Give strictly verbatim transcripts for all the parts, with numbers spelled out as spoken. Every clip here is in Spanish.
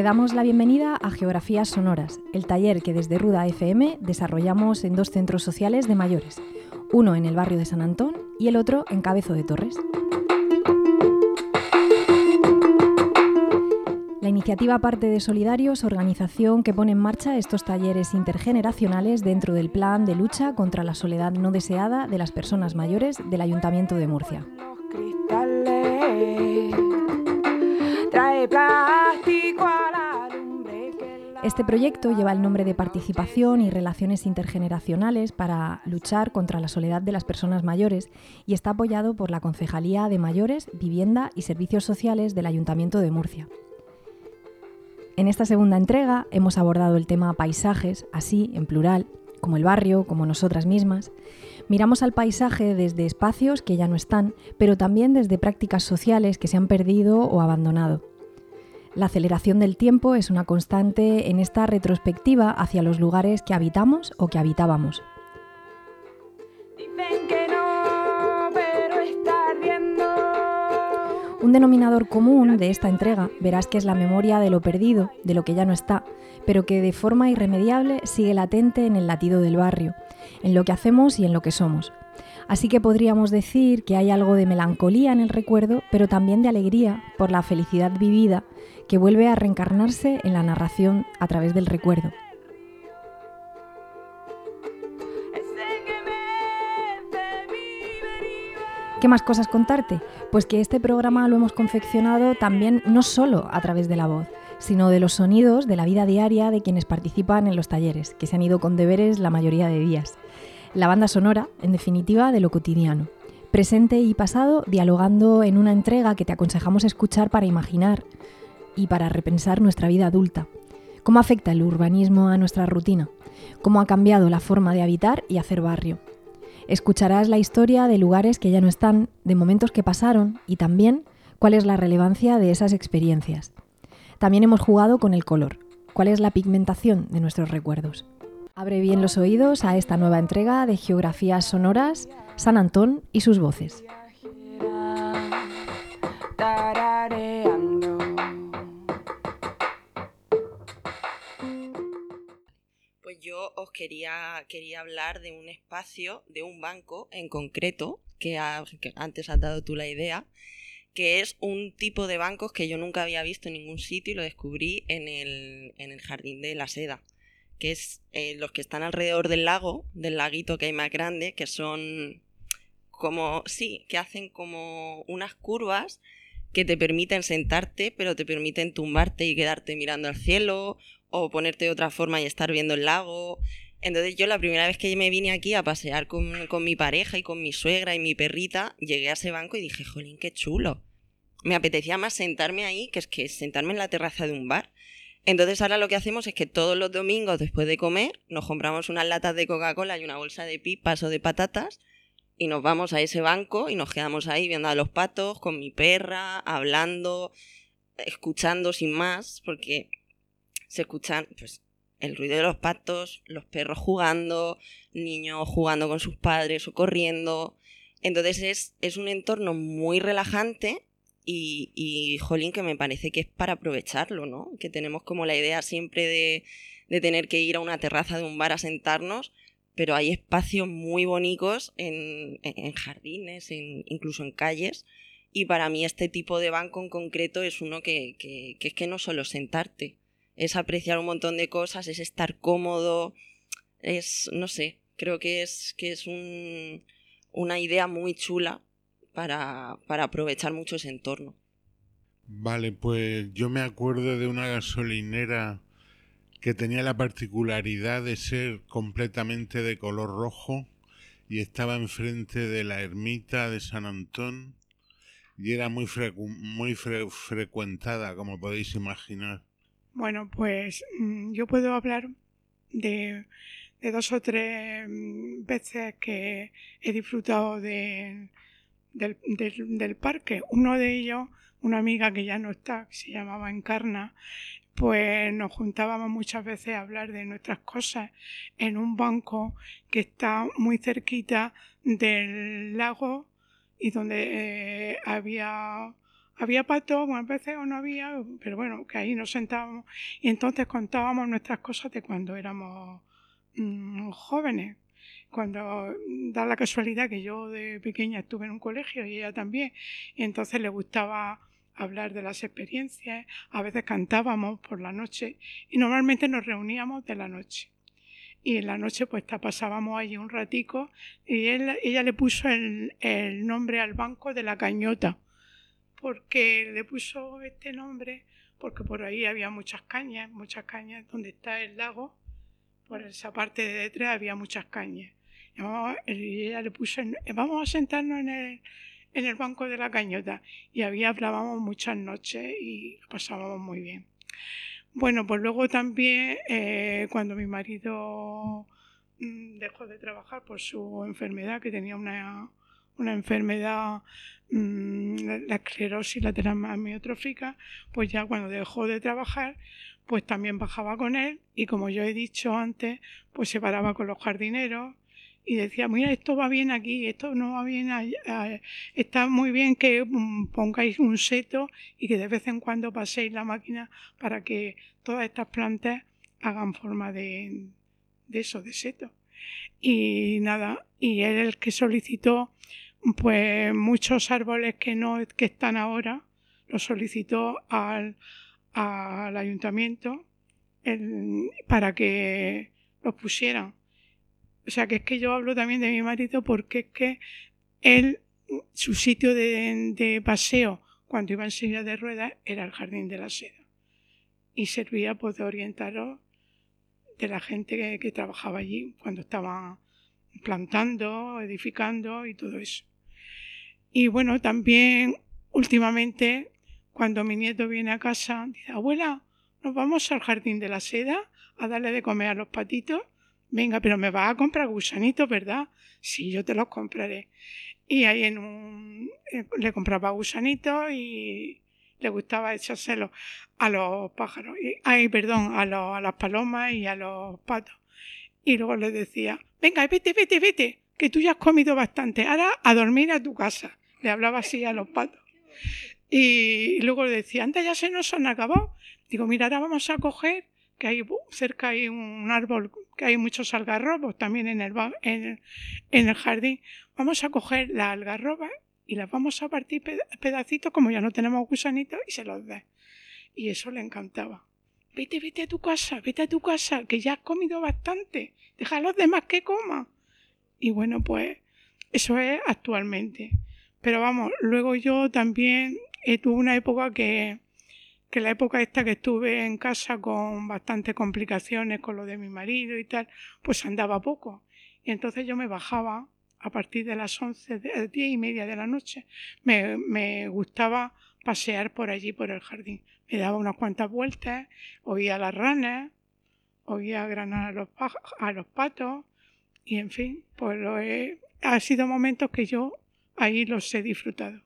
damos la bienvenida a Geografías Sonoras, el taller que desde Ruda F M desarrollamos en dos centros sociales de mayores, uno en el barrio de San Antón y el otro en Cabezo de Torres. La iniciativa parte de Solidarios, organización que pone en marcha estos talleres intergeneracionales dentro del plan de lucha contra la soledad no deseada de las personas mayores del Ayuntamiento de Murcia. Este proyecto lleva el nombre de Participación y Relaciones Intergeneracionales para luchar contra la soledad de las personas mayores y está apoyado por la Concejalía de Mayores, Vivienda y Servicios Sociales del Ayuntamiento de Murcia. En esta segunda entrega hemos abordado el tema paisajes, así, en plural, como el barrio, como nosotras mismas. Miramos al paisaje desde espacios que ya no están, pero también desde prácticas sociales que se han perdido o abandonado. La aceleración del tiempo es una constante en esta retrospectiva hacia los lugares que habitamos o que habitábamos. Dicen que no, pero está ardiendo. Un denominador común de esta entrega verás que es la memoria de lo perdido, de lo que ya no está, pero que de forma irremediable sigue latente en el latido del barrio, en lo que hacemos y en lo que somos. Así que podríamos decir que hay algo de melancolía en el recuerdo, pero también de alegría por la felicidad vivida que vuelve a reencarnarse en la narración a través del recuerdo. ¿Qué más cosas contarte? Pues que este programa lo hemos confeccionado también no solo a través de la voz, sino de los sonidos de la vida diaria de quienes participan en los talleres, que se han ido con deberes la mayoría de días. La banda sonora, en definitiva, de lo cotidiano. Presente y pasado dialogando en una entrega que te aconsejamos escuchar para imaginar y para repensar nuestra vida adulta. ¿Cómo afecta el urbanismo a nuestra rutina? ¿Cómo ha cambiado la forma de habitar y hacer barrio? Escucharás la historia de lugares que ya no están, de momentos que pasaron y también cuál es la relevancia de esas experiencias. También hemos jugado con el color. ¿Cuál es la pigmentación de nuestros recuerdos? Abre bien los oídos a esta nueva entrega de Geografías Sonoras, San Antón y sus voces. Pues yo os quería, quería hablar de un espacio, de un banco en concreto, que, ha, que antes has dado tú la idea, que es un tipo de bancos que yo nunca había visto en ningún sitio y lo descubrí en el, en el Jardín de la Seda, que es eh, los que están alrededor del lago, del laguito que hay más grande, que son como, sí, que hacen como unas curvas que te permiten sentarte, pero te permiten tumbarte y quedarte mirando al cielo, o ponerte de otra forma y estar viendo el lago. Entonces yo la primera vez que me vine aquí a pasear con, con mi pareja y con mi suegra y mi perrita, llegué a ese banco y dije, jolín, qué chulo. Me apetecía más sentarme ahí que es que sentarme en la terraza de un bar. Entonces ahora lo que hacemos es que todos los domingos después de comer nos compramos unas latas de Coca-Cola y una bolsa de pipas o de patatas y nos vamos a ese banco y nos quedamos ahí viendo a los patos, con mi perra, hablando, escuchando sin más, porque se escuchan pues el ruido de los patos, los perros jugando, niños jugando con sus padres o corriendo. Entonces es, es un entorno muy relajante y, y, jolín, que me parece que es para aprovecharlo, ¿no? Que tenemos como la idea siempre de, de tener que ir a una terraza de un bar a sentarnos, pero hay espacios muy bonitos en, en, en jardines, en, incluso en calles, y para mí este tipo de banco en concreto es uno que, que, que es que no solo sentarte, es apreciar un montón de cosas, es estar cómodo, es, no sé, creo que es, que es un, una idea muy chula para, para aprovechar mucho ese entorno. Vale, pues yo me acuerdo de una gasolinera que tenía la particularidad de ser completamente de color rojo y estaba enfrente de la ermita de San Antón y era muy, frecu- muy fre- frecuentada, como podéis imaginar. Bueno, pues yo puedo hablar de, de dos o tres veces que he disfrutado de, del, del, del parque. Uno de ellos, una amiga que ya no está, que se llamaba Encarna, pues nos juntábamos muchas veces a hablar de nuestras cosas en un banco que está muy cerquita del lago y donde eh, había había pato, unas veces o no había, pero bueno, que ahí nos sentábamos y entonces contábamos nuestras cosas de cuando éramos mmm, jóvenes. Cuando da la casualidad que yo de pequeña estuve en un colegio y ella también, y entonces le gustaba hablar de las experiencias, a veces cantábamos por la noche y normalmente nos reuníamos de la noche. Y en la noche pues pasábamos allí un ratico y él, ella le puso el, el nombre al banco de La Cañota, porque le puso este nombre porque por ahí había muchas cañas, muchas cañas donde está el lago, por esa parte de detrás había muchas cañas. Y ella le puso, el, vamos a sentarnos en el, en el banco de La Cañota. Y había hablábamos muchas noches y lo pasábamos muy bien. Bueno, pues luego también eh, cuando mi marido mmm, dejó de trabajar por su enfermedad, que tenía una, una enfermedad, mmm, la, la esclerosis lateral amiotrófica, pues ya cuando dejó de trabajar, pues también bajaba con él y como yo he dicho antes, pues se paraba con los jardineros y decía, mira, esto va bien aquí, esto no va bien allá, está muy bien que pongáis un seto y que de vez en cuando paséis la máquina para que todas estas plantas hagan forma de, de eso, de seto. Y nada, y él el que solicitó pues muchos árboles que no que están ahora, los solicitó al, al ayuntamiento el, para que los pusieran. O sea, que es que yo hablo también de mi marido porque es que él, su sitio de, de paseo cuando iba en silla de ruedas era el Jardín de la Seda. Y servía pues de orientaros de la gente que, que trabajaba allí cuando estaba plantando, edificando y todo eso. Y bueno, también últimamente cuando mi nieto viene a casa, dice, abuela, ¿nos vamos al Jardín de la Seda a darle de comer a los patitos? Venga, pero me vas a comprar gusanitos, ¿verdad? Sí, yo te los compraré. Y ahí en un eh, le compraba gusanitos y le gustaba echárselo a los pájaros, y, ay, perdón, a, los, a las palomas y a los patos. Y luego les decía, venga, vete, vete, vete, que tú ya has comido bastante, ahora a dormir a tu casa. Le hablaba así a los patos. Y luego le decía, antes ya se nos han acabado. Digo, mira, ahora vamos a coger, que hay cerca hay un árbol, que hay muchos algarrobos también en el, en, en el jardín. Vamos a coger las algarrobas y las vamos a partir pedacitos, como ya no tenemos gusanitos, y se los da. Y eso le encantaba. Vete, vete a tu casa, vete a tu casa, que ya has comido bastante. Deja a los demás que coman. Y bueno, pues eso es actualmente. Pero vamos, luego yo también eh, tuve una época que, que la época esta que estuve en casa con bastantes complicaciones con lo de mi marido y tal, pues andaba poco. Y entonces yo me bajaba a partir de las once, de, diez y media de la noche. Me, me gustaba pasear por allí, por el jardín. Me daba unas cuantas vueltas, oía las ranas, oía granar a los, a los patos y en fin, pues lo he, ha sido momentos que yo ahí los he disfrutado.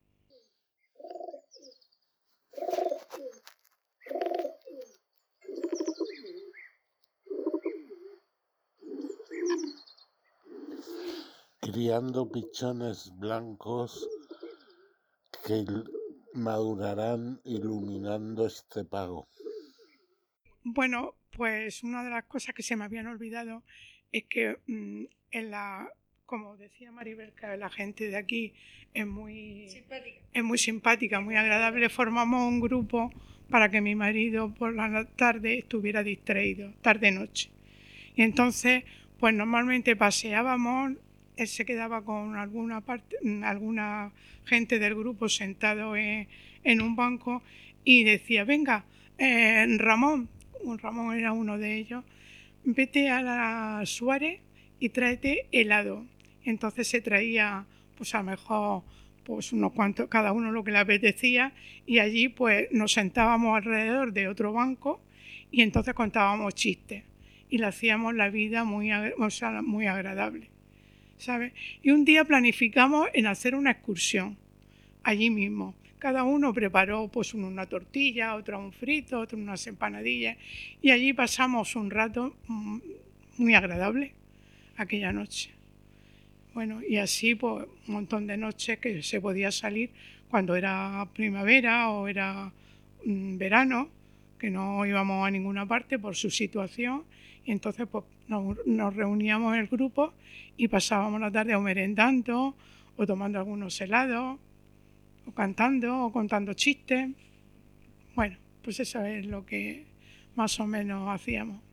Criando pichones blancos que madurarán iluminando este pago. Bueno, pues una de las cosas que se me habían olvidado es que mmm, en la, como decía Maribel, que la gente de aquí es muy simpática, es muy simpática, muy agradable. Formamos un grupo para que mi marido por la tarde estuviera distraído, tarde-noche. Y entonces, pues normalmente paseábamos, él se quedaba con alguna parte, alguna gente del grupo sentado en, en un banco y decía, venga, eh, Ramón, un Ramón era uno de ellos, vete a la Suárez y tráete helado. Entonces se traía, pues a lo mejor, pues unos cuantos, cada uno lo que le apetecía, y allí pues nos sentábamos alrededor de otro banco y entonces contábamos chistes y le hacíamos la vida muy, o sea, muy agradable, ¿sabes? Y un día planificamos en hacer una excursión allí mismo. Cada uno preparó pues una tortilla, otro un frito, otro unas empanadillas y allí pasamos un rato muy agradable aquella noche. Bueno, y así pues un montón de noches que se podía salir cuando era primavera o era mm, verano, que no íbamos a ninguna parte por su situación, y entonces pues, nos, nos reuníamos el grupo y pasábamos la tarde o merendando, o tomando algunos helados, o cantando, o contando chistes. Bueno, pues eso es lo que más o menos hacíamos.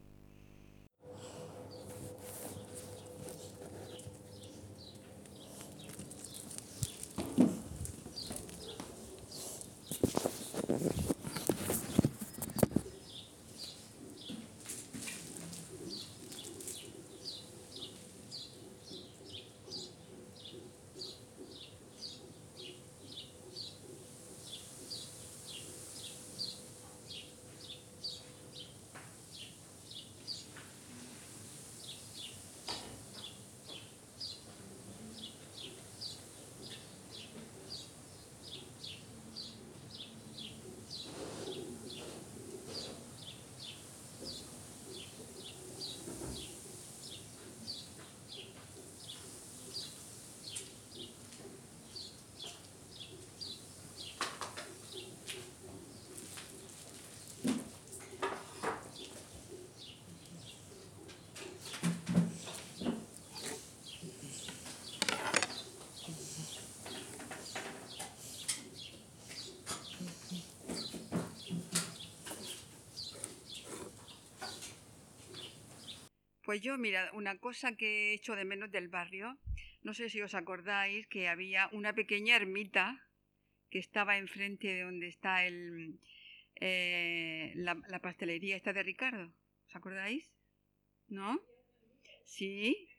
Pues yo, mira, una cosa que he hecho de menos del barrio, no sé si os acordáis que había una pequeña ermita que estaba enfrente de donde está el, eh, la, la pastelería esta de Ricardo. ¿Os acordáis? ¿No? ¿Sí?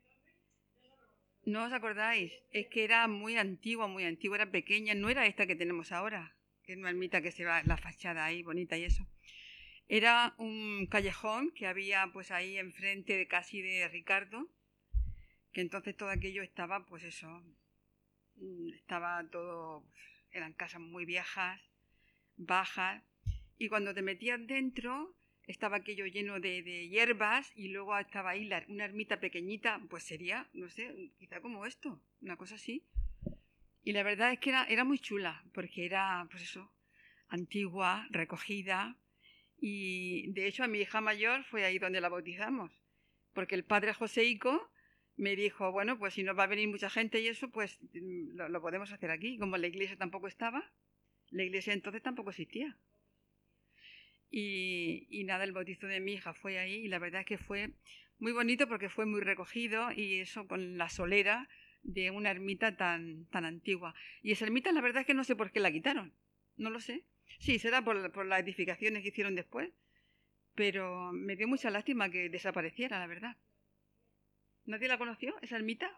¿No os acordáis? Es que era muy antigua, muy antigua, era pequeña, no era esta que tenemos ahora, que es una ermita que se va la fachada ahí, bonita y eso. Era un callejón que había pues ahí enfrente de casi de Ricardo, que entonces todo aquello estaba, pues eso, estaba todo, eran casas muy viejas, bajas, y cuando te metías dentro estaba aquello lleno de, de hierbas y luego estaba ahí la, una ermita pequeñita, pues sería, no sé, quizá como esto, una cosa así. Y la verdad es que era, era muy chula, porque era, pues eso, antigua, recogida. Y de hecho a mi hija mayor fue ahí donde la bautizamos, porque el padre Joseico me dijo, bueno, pues si no va a venir mucha gente y eso, pues lo, lo podemos hacer aquí. Como la iglesia tampoco estaba, la iglesia entonces tampoco existía. Y, y nada, el bautizo de mi hija fue ahí y la verdad es que fue muy bonito porque fue muy recogido y eso con la solera de una ermita tan, tan antigua. Y esa ermita la verdad es que no sé por qué la quitaron, no lo sé. Sí, será por, por las edificaciones que hicieron después, pero me dio mucha lástima que desapareciera, la verdad. ¿Nadie la conoció, esa ermita?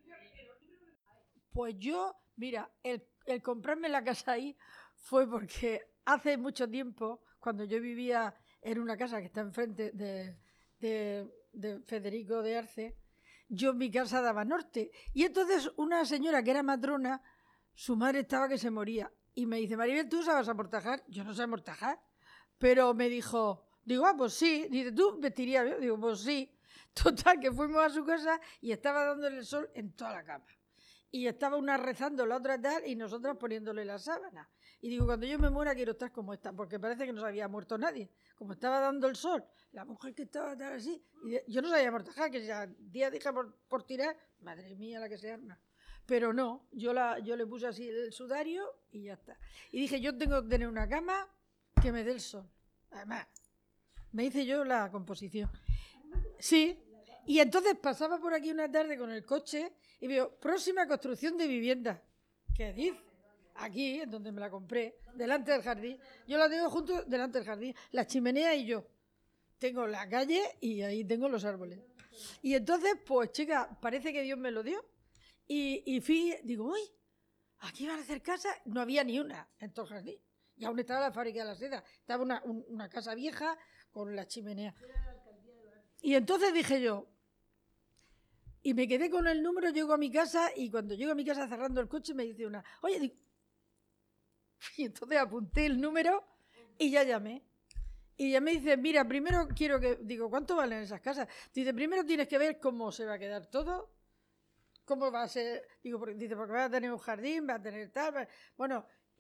Pues yo, mira, el, el comprarme la casa ahí fue porque hace mucho tiempo, cuando yo vivía en una casa que está enfrente de, de, de Federico de Arce, yo mi casa daba norte. Y entonces una señora que era matrona, su madre estaba que se moría. Y me dice, Maribel, ¿tú sabes amortajar? Yo no sé amortajar. Pero me dijo, digo, ah, pues sí. Dice, ¿tú vestirías bien? Digo, pues sí. Total, que fuimos a su casa y estaba dándole el sol en toda la cama. Y estaba una rezando, la otra tal, y nosotras poniéndole la sábana. Y digo, cuando yo me muera quiero estar como esta, porque parece que no se había muerto nadie. Como estaba dando el sol, la mujer que estaba tal así, y yo no sabía amortajar, que ya día dije por, por tirar, madre mía la que se arma. Pero no, yo, la, yo le puse así el sudario y ya está. Y dije, yo tengo que tener una cama que me dé el sol. Además, me hice yo la composición. Sí, y entonces pasaba por aquí una tarde con el coche y veo, próxima construcción de vivienda. ¿Qué dice? Aquí, en donde me la compré, delante del jardín. Yo la tengo junto delante del jardín, la chimenea y yo. Tengo la calle y ahí tengo los árboles. Y entonces, pues chica, parece que Dios me lo dio. Y, y fui, digo, uy, aquí van a hacer casa. No había ni una en todo el jardín. Y aún estaba la fábrica de la seda. Estaba una, un, una casa vieja con la chimenea. Y entonces dije yo, y me quedé con el número, llego a mi casa y cuando llego a mi casa cerrando el coche me dice una, oye, digo, y entonces apunté el número y ya llamé. Y ella me dice, mira, primero quiero que, digo, ¿cuánto valen esas casas? Dice, primero tienes que ver cómo se va a quedar todo. ¿Cómo va a ser? Digo, porque, dice, porque va a tener un jardín, va a tener tal. Va... Bueno,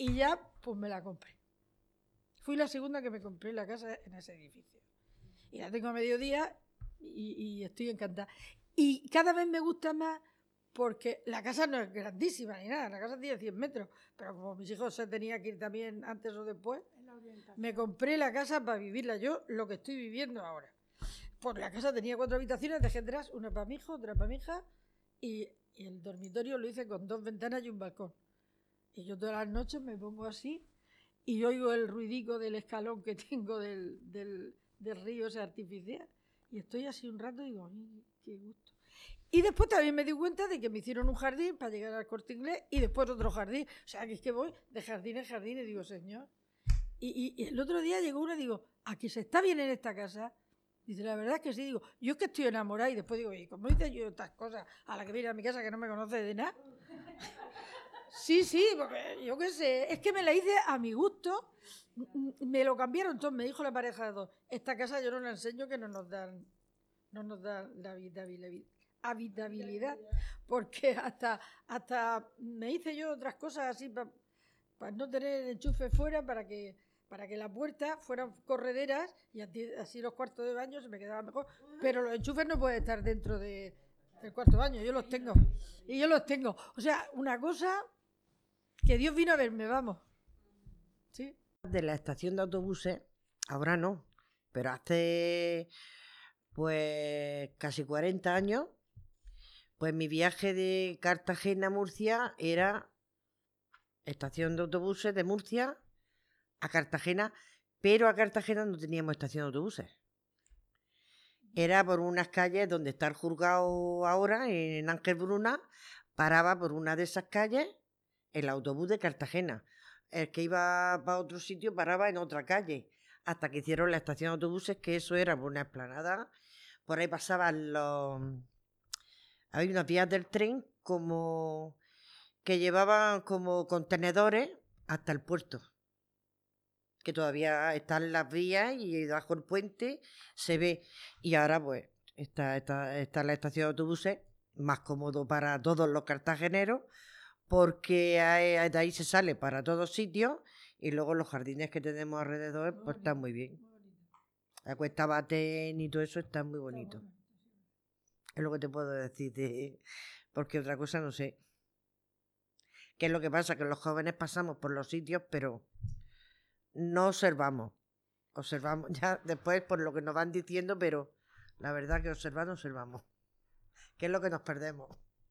y ya pues me la compré. Fui la segunda que me compré la casa en ese edificio. Y la tengo a mediodía y, y estoy encantada. Y cada vez me gusta más porque la casa no es grandísima ni nada, la casa tiene cien metros, pero como mis hijos se tenían que ir también antes o después, me compré la casa para vivirla yo, lo que estoy viviendo ahora. Pues la casa tenía cuatro habitaciones, dejé atrás una para mi hijo, otra para mi hija, y, y el dormitorio lo hice con dos ventanas y un balcón. Y yo todas las noches me pongo así y oigo el ruidico del escalón que tengo del, del, del río ese artificial. Y estoy así un rato y digo, ay, qué gusto. Y después también me di cuenta de que me hicieron un jardín para llegar al Corte Inglés y después otro jardín. O sea, que es que voy de jardín en jardín y digo, señor. Y, y, y el otro día llegó uno y digo, ¿aquí se está bien en esta casa? Dice, la verdad es que sí. Digo, yo es que estoy enamorada. Y después digo, ¿y cómo hice yo estas cosas a la que viene a mi casa que no me conoce de nada? Sí, sí, porque yo qué sé, es que me la hice a mi gusto. Me lo cambiaron todos, me dijo la pareja de dos. Esta casa yo no la enseño que no nos dan, no nos dan la habitabilidad. habitabilidad porque hasta hasta me hice yo otras cosas así para pa no tener el enchufe fuera, para que para que las puertas fueran correderas y así los cuartos de baño se me quedaban mejor, pero los enchufes no pueden estar dentro de, del cuarto de baño, yo los tengo y yo los tengo, o sea, una cosa que Dios vino a verme, vamos. ¿Sí? De la estación de autobuses, ahora no, pero hace pues casi cuarenta años. Pues mi viaje de Cartagena a Murcia era estación de autobuses de Murcia a Cartagena, pero a Cartagena no teníamos estación de autobuses. Era por unas calles donde está el juzgado ahora, en Ángel Bruna, paraba por una de esas calles el autobús de Cartagena. El que iba para otro sitio paraba en otra calle, hasta que hicieron la estación de autobuses, que eso era por una explanada. Por ahí pasaban los... Hay unas vías del tren como que llevaban como contenedores hasta el puerto, que todavía están las vías y bajo el puente se ve. Y ahora pues está, está, está la estación de autobuses, más cómodo para todos los cartageneros, porque hay, de ahí se sale para todos sitios y luego los jardines que tenemos alrededor pues están muy bien. La Cuesta Batén y todo eso está muy bonito. Es lo que te puedo decir, de, porque otra cosa no sé. ¿Qué es lo que pasa? Que los jóvenes pasamos por los sitios, pero no observamos. Observamos ya después por lo que nos van diciendo, pero la verdad que observar no observamos. ¿Qué es lo que nos perdemos?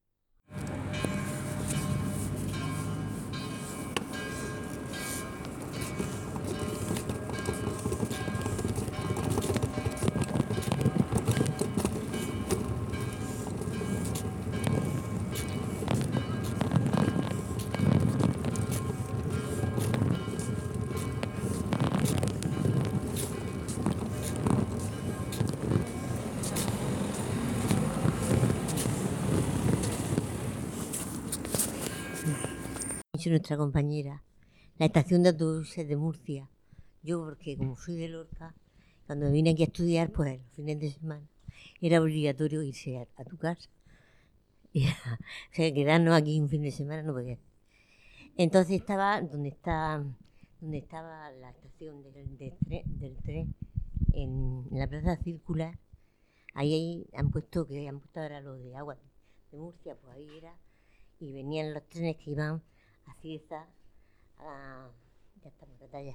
Nuestra compañera, la estación de autobuses de Murcia. Yo, porque como soy de Lorca, cuando vine aquí a estudiar, pues los fines de semana era obligatorio irse a, a tu casa. Y, o sea, quedarnos aquí un fin de semana no podía. Entonces estaba donde está, donde estaba la estación del, del, tren, del tren, en la plaza circular. Ahí, ahí han puesto que han puesto ahora lo de agua de Murcia, pues ahí era, y venían los trenes que iban a Cieza, a... ya estamos de batalla.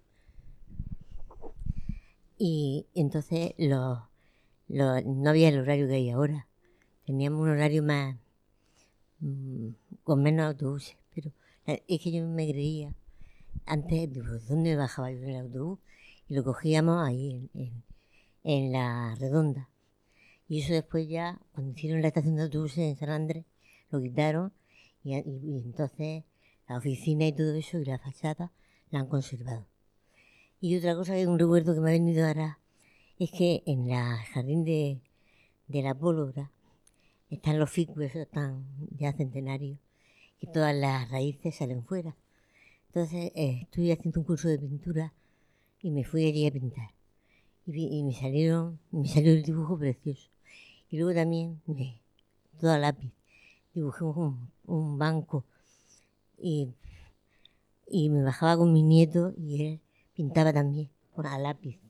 Y entonces los, los, no había el horario que hay ahora. Teníamos un horario más, mmm, con menos autobuses, pero es que yo me creía, antes, digo, ¿dónde bajaba yo en el autobús? Y lo cogíamos ahí en, en, en la Redonda. Y eso después ya, cuando hicieron la estación de autobuses en San Andrés, lo quitaron. Y, y, y entonces la oficina y todo eso y la fachada la han conservado. Y otra cosa, que un recuerdo que me ha venido ahora, es que en el jardín de, de la pólvora están los ficus, esos están ya centenarios, que todas las raíces salen fuera. Entonces eh, estuve haciendo un curso de pintura y me fui allí a pintar. Y, y me salieron, me salió el dibujo precioso. Y luego también, me, todo a lápiz, dibujé un, un banco y, y me bajaba con mi nieto y él pintaba también con a lápiz.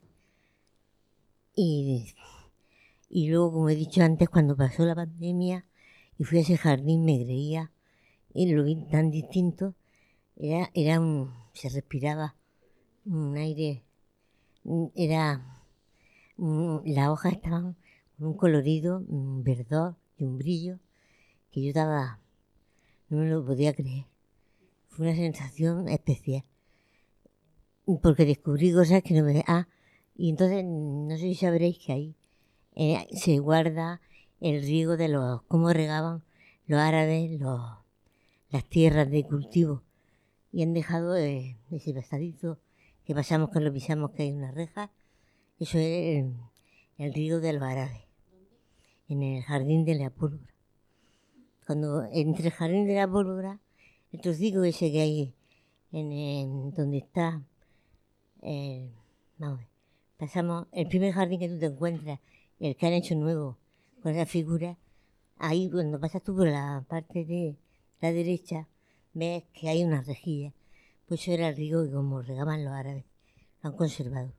Y, y luego, como he dicho antes, cuando pasó la pandemia y fui a ese jardín, me creía, y lo vi tan distinto, era, era un, se respiraba un aire, era, un, las hojas estaban con un colorido, un verdor y un brillo que yo estaba, no me lo podía creer. Fue una sensación especial, porque descubrí cosas que no me... Ah, y entonces, no sé si sabréis que ahí eh, se guarda el riego de los... cómo regaban los árabes los, las tierras de cultivo. Y han dejado eh, ese pasadizo que pasamos, que lo pisamos, que hay una reja. Eso es el, el riego de los árabes, en el jardín de la pólvora. Cuando entre el jardín de la pólvora, el trocico ese que hay en, en donde está... Eh, vamos a ver. Pasamos el primer jardín que tú te encuentras, el que han hecho nuevo, con esa figura. Ahí, cuando pasas tú por la parte de la derecha, ves que hay una rejilla. Pues eso era el riego que como regaban los árabes, lo han conservado.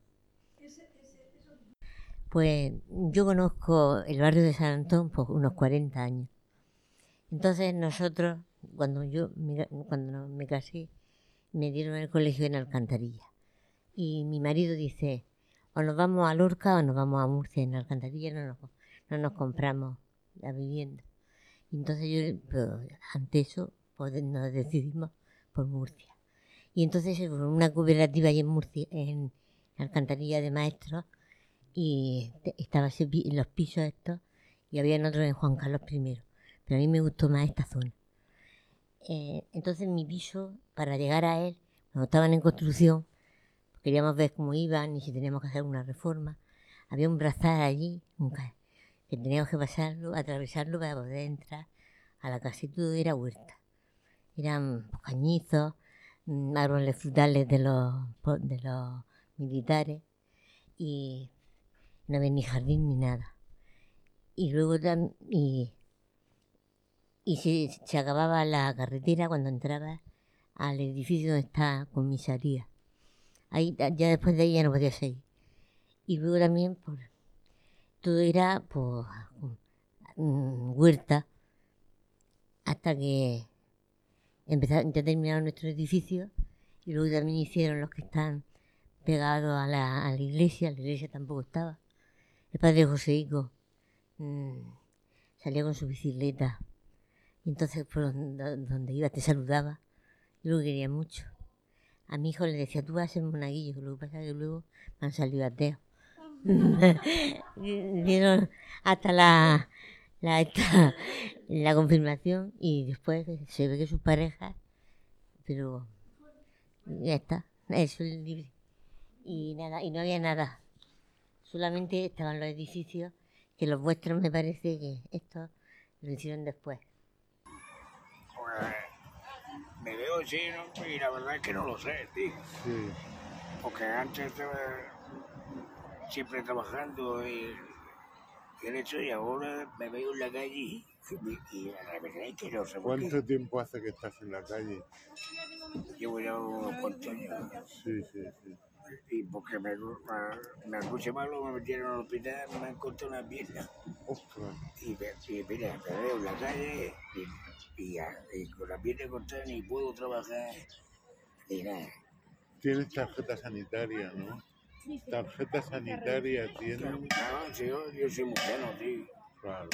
Pues yo conozco el barrio de San Antón por unos cuarenta años. Entonces nosotros, cuando yo cuando me casé, me dieron el colegio en Alcantarilla. Y mi marido dice, o nos vamos a Lorca o nos vamos a Murcia. En Alcantarilla no nos, no nos compramos la vivienda. Y entonces yo, pero ante eso, pues nos decidimos por Murcia. Y entonces una cooperativa ahí en Murcia, en Alcantarilla de Maestros, y estaba ese, los pisos estos, y había otros en Juan Carlos primero. Pero a mí me gustó más esta zona. Eh, entonces mi piso, para llegar a él, cuando estaban en construcción, queríamos ver cómo iban y si teníamos que hacer una reforma. Había un brazal allí, un ca- que teníamos que pasarlo, atravesarlo para poder entrar a la casa. Y todo era huerta. Eran cañizos, mm, árboles frutales de los, de los militares, y no había ni jardín ni nada. Y luego tam- y, y se, se acababa la carretera cuando entraba al edificio donde está comisaría. Ahí, ya después de ahí ya no podía seguir. Y luego también por todo era por mm, huerta, hasta que empezaron, ya terminaron nuestro edificio, y luego también hicieron los que están pegados a la, a la iglesia. La iglesia tampoco estaba. El padre Joseico mmm, salía con su bicicleta, y entonces por donde, donde iba te saludaba. Yo lo quería mucho. A mi hijo le decía, tú vas a ser monaguillo, lo que pasa es que luego me han salido ateos. Dieron hasta la, la, esta, la confirmación, y después se ve que sus parejas, pero ya está, eso es libre. Y nada, y no había nada, solamente estaban los edificios, que los vuestros me parece que estos lo hicieron después. Pues me veo chino y la verdad es que no lo sé, tío. Sí. Porque antes estaba siempre trabajando y, y en eso, y ahora me veo en la calle y, y la verdad es que no sé por qué. ¿Cuánto tiempo hace que estás en la calle? Llevo ya unos cuantos años. Sí, sí, sí. Y porque me, me anoche malo me metieron al hospital, me han cortado una pierna. Ostras. Y, y mira, me veo en la calle y, y, y con la pierna cortada ni puedo trabajar ni nada. Tienes tarjeta sanitaria, ¿no? Tarjeta sanitaria tienes. Claro, sí, yo, yo soy muy sano, tío. Claro.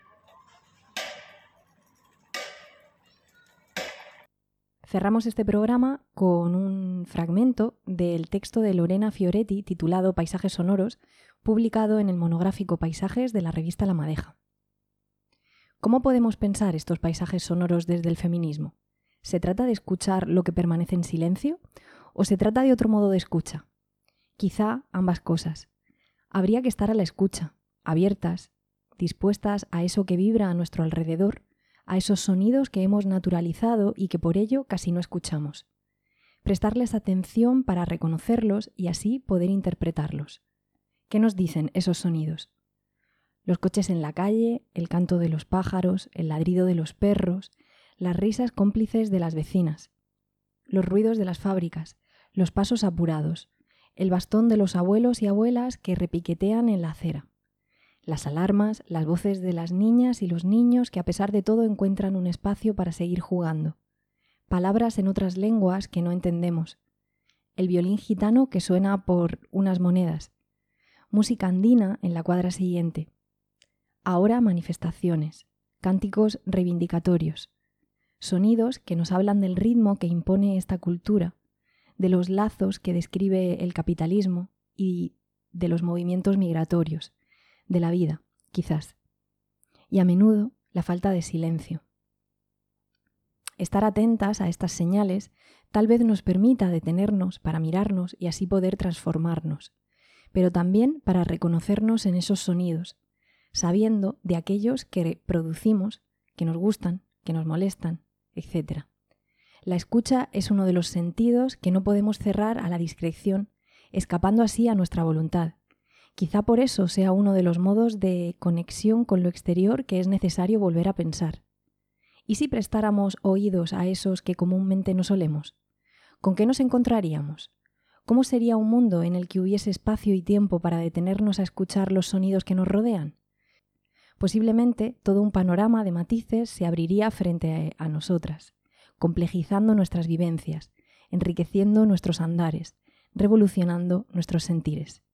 Cerramos este programa con un fragmento del texto de Lorena Fioretti titulado Paisajes sonoros, publicado en el monográfico Paisajes de la revista La Madeja. ¿Cómo podemos pensar estos paisajes sonoros desde el feminismo? ¿Se trata de escuchar lo que permanece en silencio? ¿O se trata de otro modo de escucha? Quizá ambas cosas. Habría que estar a la escucha, abiertas, dispuestas a eso que vibra a nuestro alrededor, a esos sonidos que hemos naturalizado y que por ello casi no escuchamos. Prestarles atención para reconocerlos y así poder interpretarlos. ¿Qué nos dicen esos sonidos? Los coches en la calle, el canto de los pájaros, el ladrido de los perros, las risas cómplices de las vecinas. los ruidos de las fábricas, los pasos apurados, el bastón de los abuelos y abuelas que repiquetean en la acera, las alarmas, las voces de las niñas y los niños que a pesar de todo encuentran un espacio para seguir jugando, palabras en otras lenguas que no entendemos, el violín gitano que suena por unas monedas, música andina en la cuadra siguiente, ahora manifestaciones, cánticos reivindicatorios, sonidos que nos hablan del ritmo que impone esta cultura, de los lazos que describe el capitalismo y de los movimientos migratorios, de la vida, quizás, y a menudo la falta de silencio. Estar atentas a estas señales tal vez nos permita detenernos para mirarnos y así poder transformarnos, pero también para reconocernos en esos sonidos, sabiendo de aquellos que producimos, que nos gustan, que nos molestan, etcétera. La escucha es uno de los sentidos que no podemos cerrar a la discreción, escapando así a nuestra voluntad. Quizá por eso sea uno de los modos de conexión con lo exterior que es necesario volver a pensar. ¿Y si prestáramos oídos a esos que comúnmente no solemos? ¿Con qué nos encontraríamos? ¿Cómo sería un mundo en el que hubiese espacio y tiempo para detenernos a escuchar los sonidos que nos rodean? Posiblemente todo un panorama de matices se abriría frente a nosotras, complejizando nuestras vivencias, enriqueciendo nuestros andares, revolucionando nuestros sentires.